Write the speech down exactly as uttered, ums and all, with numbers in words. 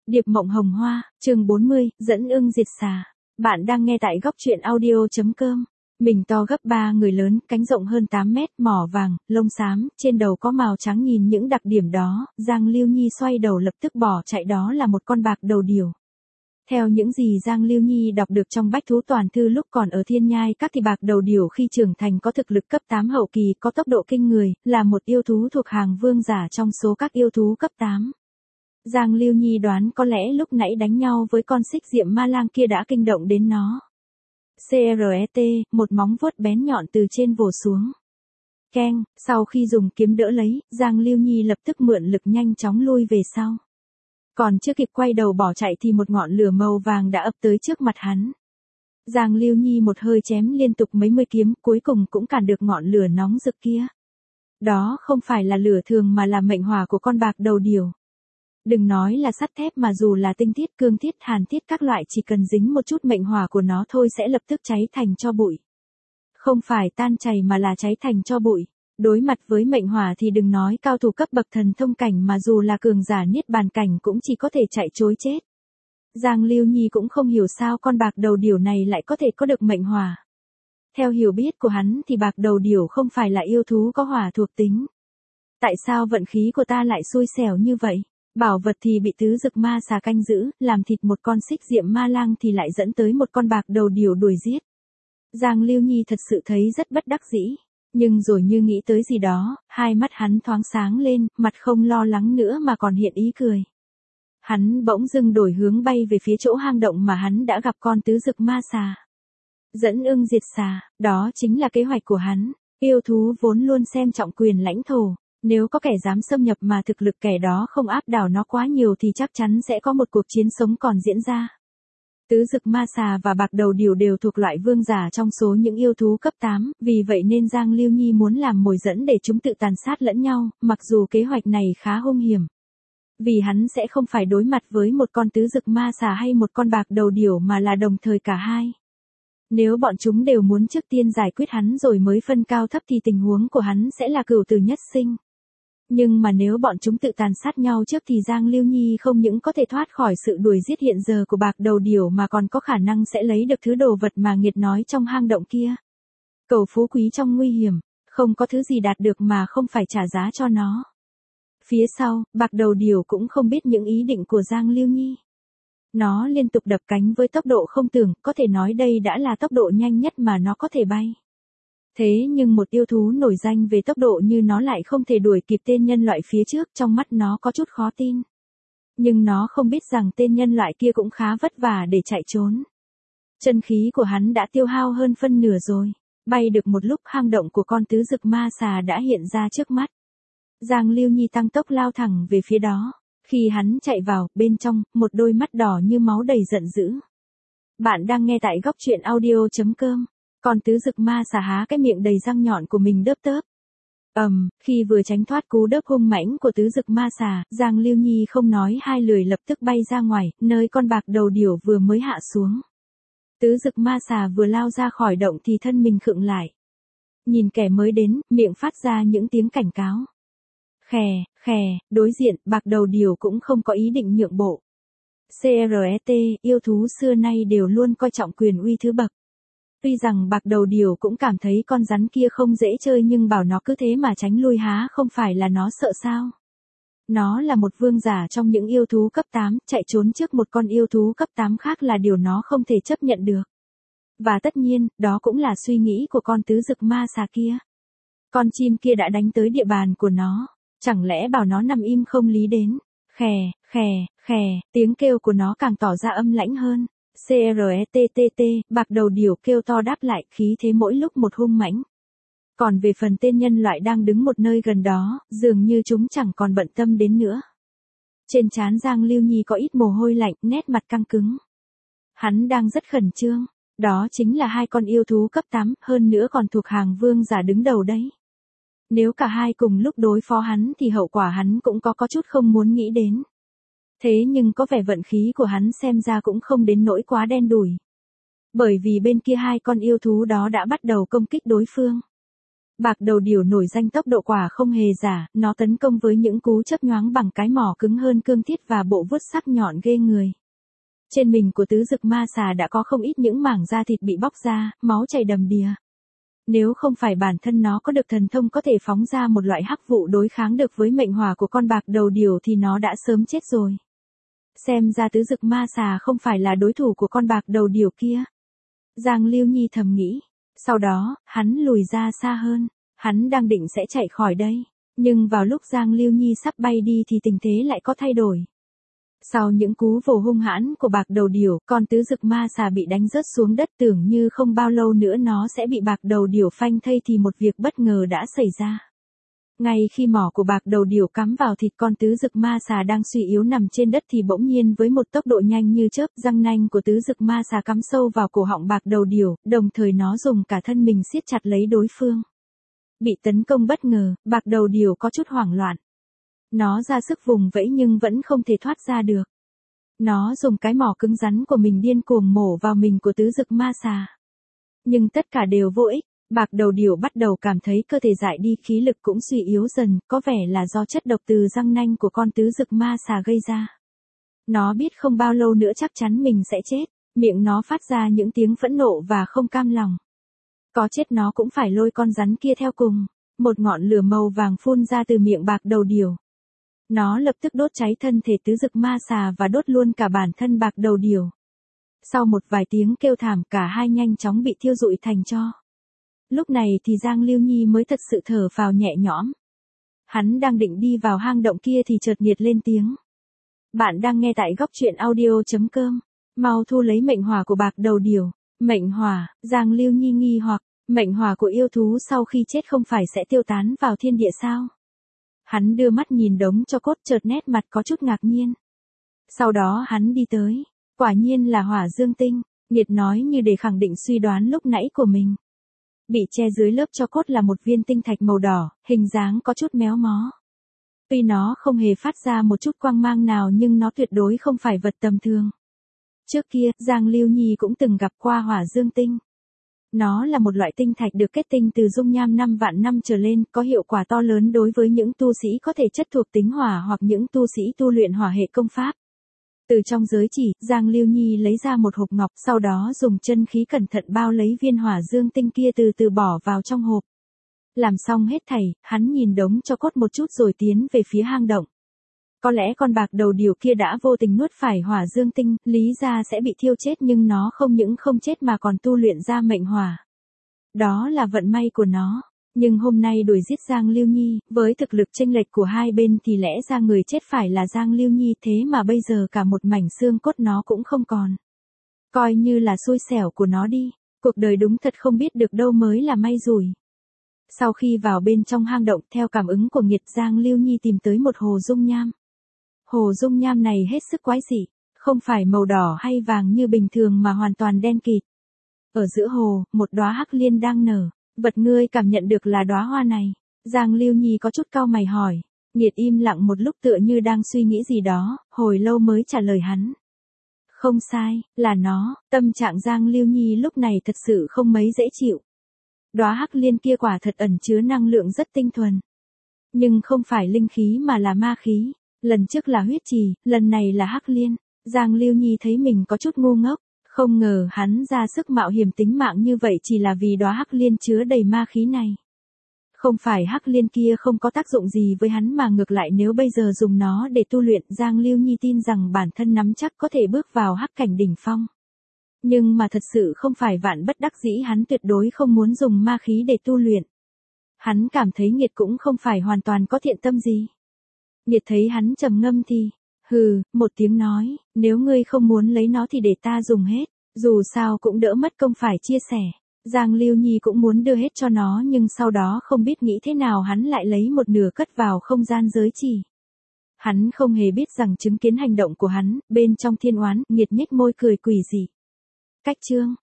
Điệp mộng hồng hoa, chương bốn mươi, dẫn ưng diệt xà. Bạn đang nghe tại góc truyện audio.com. Mình to gấp ba người lớn, cánh rộng hơn tám mét, mỏ vàng, lông xám, trên đầu có màu trắng. Nhìn những đặc điểm đó, Giang Lưu Nhi xoay đầu lập tức bỏ chạy, đó là một con bạc đầu điểu. Theo những gì Giang Lưu Nhi đọc được trong Bách Thú Toàn Thư lúc còn ở Thiên Nhai Các thì bạc đầu điểu khi trưởng thành có thực lực cấp tám hậu kỳ, có tốc độ kinh người, là một yêu thú thuộc hàng vương giả trong số các yêu thú cấp tám. Giang Lưu Nhi đoán có lẽ lúc nãy đánh nhau với con xích diệm ma lang kia đã kinh động đến nó. Cret, một móng vuốt bén nhọn từ trên vồ xuống. Keng, sau khi dùng kiếm đỡ lấy, Giang Lưu Nhi lập tức mượn lực nhanh chóng lui về sau. Còn chưa kịp quay đầu bỏ chạy thì một ngọn lửa màu vàng đã ập tới trước mặt hắn. Giang Lưu Nhi một hơi chém liên tục mấy mươi kiếm, cuối cùng cũng cản được ngọn lửa nóng rực kia. Đó không phải là lửa thường mà là mệnh hỏa của con bạc đầu điểu. Đừng nói là sắt thép mà dù là tinh thiết, cương thiết, hàn thiết các loại, chỉ cần dính một chút mệnh hỏa của nó thôi sẽ lập tức cháy thành tro bụi. Không phải tan chảy mà là cháy thành tro bụi. Đối mặt với mệnh hỏa thì đừng nói cao thủ cấp bậc thần thông cảnh mà dù là cường giả niết bàn cảnh cũng chỉ có thể chạy trối chết. Giang Lưu Nhi cũng không hiểu sao con bạc đầu điểu này lại có thể có được mệnh hỏa. Theo hiểu biết của hắn thì bạc đầu điểu không phải là yêu thú có hỏa thuộc tính. Tại sao vận khí của ta lại xui xẻo như vậy? Bảo vật thì bị tứ dực ma xà canh giữ, làm thịt một con xích diệm ma lang thì lại dẫn tới một con bạc đầu điểu đuổi giết. Giang Lưu Nhi thật sự thấy rất bất đắc dĩ, nhưng rồi như nghĩ tới gì đó, hai mắt hắn thoáng sáng lên, mặt không lo lắng nữa mà còn hiện ý cười. Hắn bỗng dưng đổi hướng bay về phía chỗ hang động mà hắn đã gặp con tứ dực ma xà. Dẫn ưng diệt xà, đó chính là kế hoạch của hắn. Yêu thú vốn luôn xem trọng quyền lãnh thổ. Nếu có kẻ dám xâm nhập mà thực lực kẻ đó không áp đảo nó quá nhiều thì chắc chắn sẽ có một cuộc chiến sống còn diễn ra. Tứ dực ma xà và bạc đầu điểu đều thuộc loại vương giả trong số những yêu thú cấp tám, vì vậy nên Giang Lưu Nhi muốn làm mồi dẫn để chúng tự tàn sát lẫn nhau, mặc dù kế hoạch này khá hung hiểm. Vì hắn sẽ không phải đối mặt với một con tứ dực ma xà hay một con bạc đầu điểu mà là đồng thời cả hai. Nếu bọn chúng đều muốn trước tiên giải quyết hắn rồi mới phân cao thấp thì tình huống của hắn sẽ là cửu tử nhất sinh. Nhưng mà nếu bọn chúng tự tàn sát nhau trước thì Giang Lưu Nhi không những có thể thoát khỏi sự đuổi giết hiện giờ của bạc đầu điểu mà còn có khả năng sẽ lấy được thứ đồ vật mà nghiệt nói trong hang động kia. Cầu phú quý trong nguy hiểm, không có thứ gì đạt được mà không phải trả giá cho nó. Phía sau, bạc đầu điểu cũng không biết những ý định của Giang Lưu Nhi. Nó liên tục đập cánh với tốc độ không tưởng, có thể nói đây đã là tốc độ nhanh nhất mà nó có thể bay. Thế nhưng một yêu thú nổi danh về tốc độ như nó lại không thể đuổi kịp tên nhân loại phía trước, trong mắt nó có chút khó tin. Nhưng nó không biết rằng tên nhân loại kia cũng khá vất vả để chạy trốn. Chân khí của hắn đã tiêu hao hơn phân nửa rồi. Bay được một lúc hang động của con tứ dực ma xà đã hiện ra trước mắt. Giang Lưu Nhi tăng tốc lao thẳng về phía đó. Khi hắn chạy vào, bên trong, một đôi mắt đỏ như máu đầy giận dữ. Bạn đang nghe tại góc truyện audio.com. Con tứ dực ma xà há cái miệng đầy răng nhọn của mình đớp tớp. Ầm, um, khi vừa tránh thoát cú đớp hung mãnh của tứ dực ma xà, Giang Lưu Nhi không nói hai lời lập tức bay ra ngoài, nơi con bạc đầu điểu vừa mới hạ xuống. Tứ dực ma xà vừa lao ra khỏi động thì thân mình khựng lại. Nhìn kẻ mới đến, miệng phát ra những tiếng cảnh cáo. Khè, khè, đối diện, bạc đầu điểu cũng không có ý định nhượng bộ. Cret, yêu thú xưa nay đều luôn coi trọng quyền uy thứ bậc. Tuy rằng bạc đầu điểu cũng cảm thấy con rắn kia không dễ chơi nhưng bảo nó cứ thế mà tránh lui há không phải là nó sợ sao. Nó là một vương giả trong những yêu thú cấp tám, chạy trốn trước một con yêu thú cấp tám khác là điều nó không thể chấp nhận được. Và tất nhiên, đó cũng là suy nghĩ của con tứ dực ma xà kia. Con chim kia đã đánh tới địa bàn của nó, chẳng lẽ bảo nó nằm im không lý đến. Khè, khè, khè, tiếng kêu của nó càng tỏ ra âm lãnh hơn. Crettt, bạc đầu điểu kêu to đáp lại, khí thế mỗi lúc một hung mãnh. Còn về phần tên nhân loại đang đứng một nơi gần đó, dường như chúng chẳng còn bận tâm đến nữa. Trên trán Giang Lưu Nhi có ít mồ hôi lạnh, nét mặt căng cứng. Hắn đang rất khẩn trương, đó chính là hai con yêu thú cấp tám, hơn nữa còn thuộc hàng vương giả đứng đầu đấy. Nếu cả hai cùng lúc đối phó hắn thì hậu quả hắn cũng có có chút không muốn nghĩ đến. Thế nhưng có vẻ vận khí của hắn xem ra cũng không đến nỗi quá đen đủi. Bởi vì bên kia hai con yêu thú đó đã bắt đầu công kích đối phương. Bạc đầu điểu nổi danh tốc độ quả không hề giả, nó tấn công với những cú chớp nhoáng bằng cái mỏ cứng hơn cương thiết và bộ vuốt sắc nhọn ghê người. Trên mình của tứ dực ma xà đã có không ít những mảng da thịt bị bóc ra, máu chảy đầm đìa. Nếu không phải bản thân nó có được thần thông có thể phóng ra một loại hắc vụ đối kháng được với mệnh hỏa của con bạc đầu điểu thì nó đã sớm chết rồi. Xem ra tứ dực ma xà không phải là đối thủ của con bạc đầu điểu kia. Giang Lưu Nhi thầm nghĩ. Sau đó, hắn lùi ra xa hơn. Hắn đang định sẽ chạy khỏi đây. Nhưng vào lúc Giang Lưu Nhi sắp bay đi thì tình thế lại có thay đổi. Sau những cú vồ hung hãn của bạc đầu điểu, con tứ dực ma xà bị đánh rớt xuống đất, tưởng như không bao lâu nữa nó sẽ bị bạc đầu điểu phanh thây thì một việc bất ngờ đã xảy ra. Ngay khi mỏ của bạc đầu điểu cắm vào thịt con tứ dực ma xà đang suy yếu nằm trên đất thì bỗng nhiên với một tốc độ nhanh như chớp, răng nanh của tứ dực ma xà cắm sâu vào cổ họng bạc đầu điểu, đồng thời nó dùng cả thân mình siết chặt lấy đối phương. Bị tấn công bất ngờ, bạc đầu điểu có chút hoảng loạn. Nó ra sức vùng vẫy nhưng vẫn không thể thoát ra được. Nó dùng cái mỏ cứng rắn của mình điên cuồng mổ vào mình của tứ dực ma xà. Nhưng tất cả đều vô ích. Bạc đầu điểu bắt đầu cảm thấy cơ thể dại đi, khí lực cũng suy yếu dần, có vẻ là do chất độc từ răng nanh của con tứ dực ma xà gây ra. Nó biết không bao lâu nữa chắc chắn mình sẽ chết, miệng nó phát ra những tiếng phẫn nộ và không cam lòng. Có chết nó cũng phải lôi con rắn kia theo cùng. Một ngọn lửa màu vàng phun ra từ miệng bạc đầu điểu. Nó lập tức đốt cháy thân thể tứ dực ma xà và đốt luôn cả bản thân bạc đầu điểu. Sau một vài tiếng kêu thảm, cả hai nhanh chóng bị thiêu rụi thành tro. Lúc này thì Giang Lưu Nhi mới thật sự thở phào nhẹ nhõm. Hắn đang định đi vào hang động kia thì chợt nhiệt lên tiếng. Bạn đang nghe tại góc truyện audio.com. Mau thu lấy mệnh hỏa của bạc đầu điểu. Mệnh hỏa, Giang Lưu Nhi nghi hoặc, mệnh hỏa của yêu thú sau khi chết không phải sẽ tiêu tán vào thiên địa sao? Hắn đưa mắt nhìn đống tro cốt, chợt nét mặt có chút ngạc nhiên. Sau đó hắn đi tới, quả nhiên là hỏa dương tinh, Nhiệt nói như để khẳng định suy đoán lúc nãy của mình. Bị che dưới lớp tro cốt là một viên tinh thạch màu đỏ, hình dáng có chút méo mó. Tuy nó không hề phát ra một chút quang mang nào nhưng nó tuyệt đối không phải vật tầm thường. Trước kia, Giang Lưu Nhi cũng từng gặp qua hỏa dương tinh. Nó là một loại tinh thạch được kết tinh từ dung nham năm vạn năm trở lên, có hiệu quả to lớn đối với những tu sĩ có thể chất thuộc tính hỏa hoặc những tu sĩ tu luyện hỏa hệ công pháp. Từ trong giới chỉ, Giang Lưu Nhi lấy ra một hộp ngọc, sau đó dùng chân khí cẩn thận bao lấy viên hỏa dương tinh kia từ từ bỏ vào trong hộp. Làm xong hết thảy, hắn nhìn đống tro cốt một chút rồi tiến về phía hang động. Có lẽ con bạc đầu điểu kia đã vô tình nuốt phải hỏa dương tinh, lý ra sẽ bị thiêu chết nhưng nó không những không chết mà còn tu luyện ra mệnh hỏa. Đó là vận may của nó. Nhưng hôm nay đuổi giết Giang Lưu Nhi, với thực lực chênh lệch của hai bên thì lẽ ra người chết phải là Giang Lưu Nhi, thế mà bây giờ cả một mảnh xương cốt nó cũng không còn. Coi như là xui xẻo của nó đi, cuộc đời đúng thật không biết được đâu mới là may rủi. Sau khi vào bên trong hang động, theo cảm ứng của Nhiệt, Giang Lưu Nhi tìm tới một hồ dung nham. Hồ dung nham này hết sức quái dị, không phải màu đỏ hay vàng như bình thường mà hoàn toàn đen kịt. Ở giữa hồ, một đóa hắc liên đang nở. Vật ngươi cảm nhận được là đóa hoa này. Giang Lưu Nhi có chút cau mày hỏi. Nhiệt im lặng một lúc tựa như đang suy nghĩ gì đó, hồi lâu mới trả lời hắn. Không sai, là nó. Tâm trạng Giang Lưu Nhi lúc này thật sự không mấy dễ chịu. Đóa hắc liên kia quả thật ẩn chứa năng lượng rất tinh thuần. Nhưng không phải linh khí mà là ma khí. Lần trước là huyết trì, lần này là hắc liên. Giang Lưu Nhi thấy mình có chút ngu ngốc. Không ngờ hắn ra sức mạo hiểm tính mạng như vậy chỉ là vì đóa hắc liên chứa đầy ma khí này. Không phải hắc liên kia không có tác dụng gì với hắn mà ngược lại nếu bây giờ dùng nó để tu luyện, Giang Lưu Nhi tin rằng bản thân nắm chắc có thể bước vào hắc cảnh đỉnh phong. Nhưng mà thật sự không phải vạn bất đắc dĩ, hắn tuyệt đối không muốn dùng ma khí để tu luyện. Hắn cảm thấy Nhiệt cũng không phải hoàn toàn có thiện tâm gì. Nhiệt thấy hắn trầm ngâm thì hừ, một tiếng nói, nếu ngươi không muốn lấy nó thì để ta dùng hết, dù sao cũng đỡ mất công phải chia sẻ. Giang Lưu Nhi cũng muốn đưa hết cho nó nhưng sau đó không biết nghĩ thế nào hắn lại lấy một nửa cất vào không gian giới chỉ. Hắn không hề biết rằng chứng kiến hành động của hắn, bên trong thiên oán, Nhiệt nhếch môi cười quỷ dị. Cách chương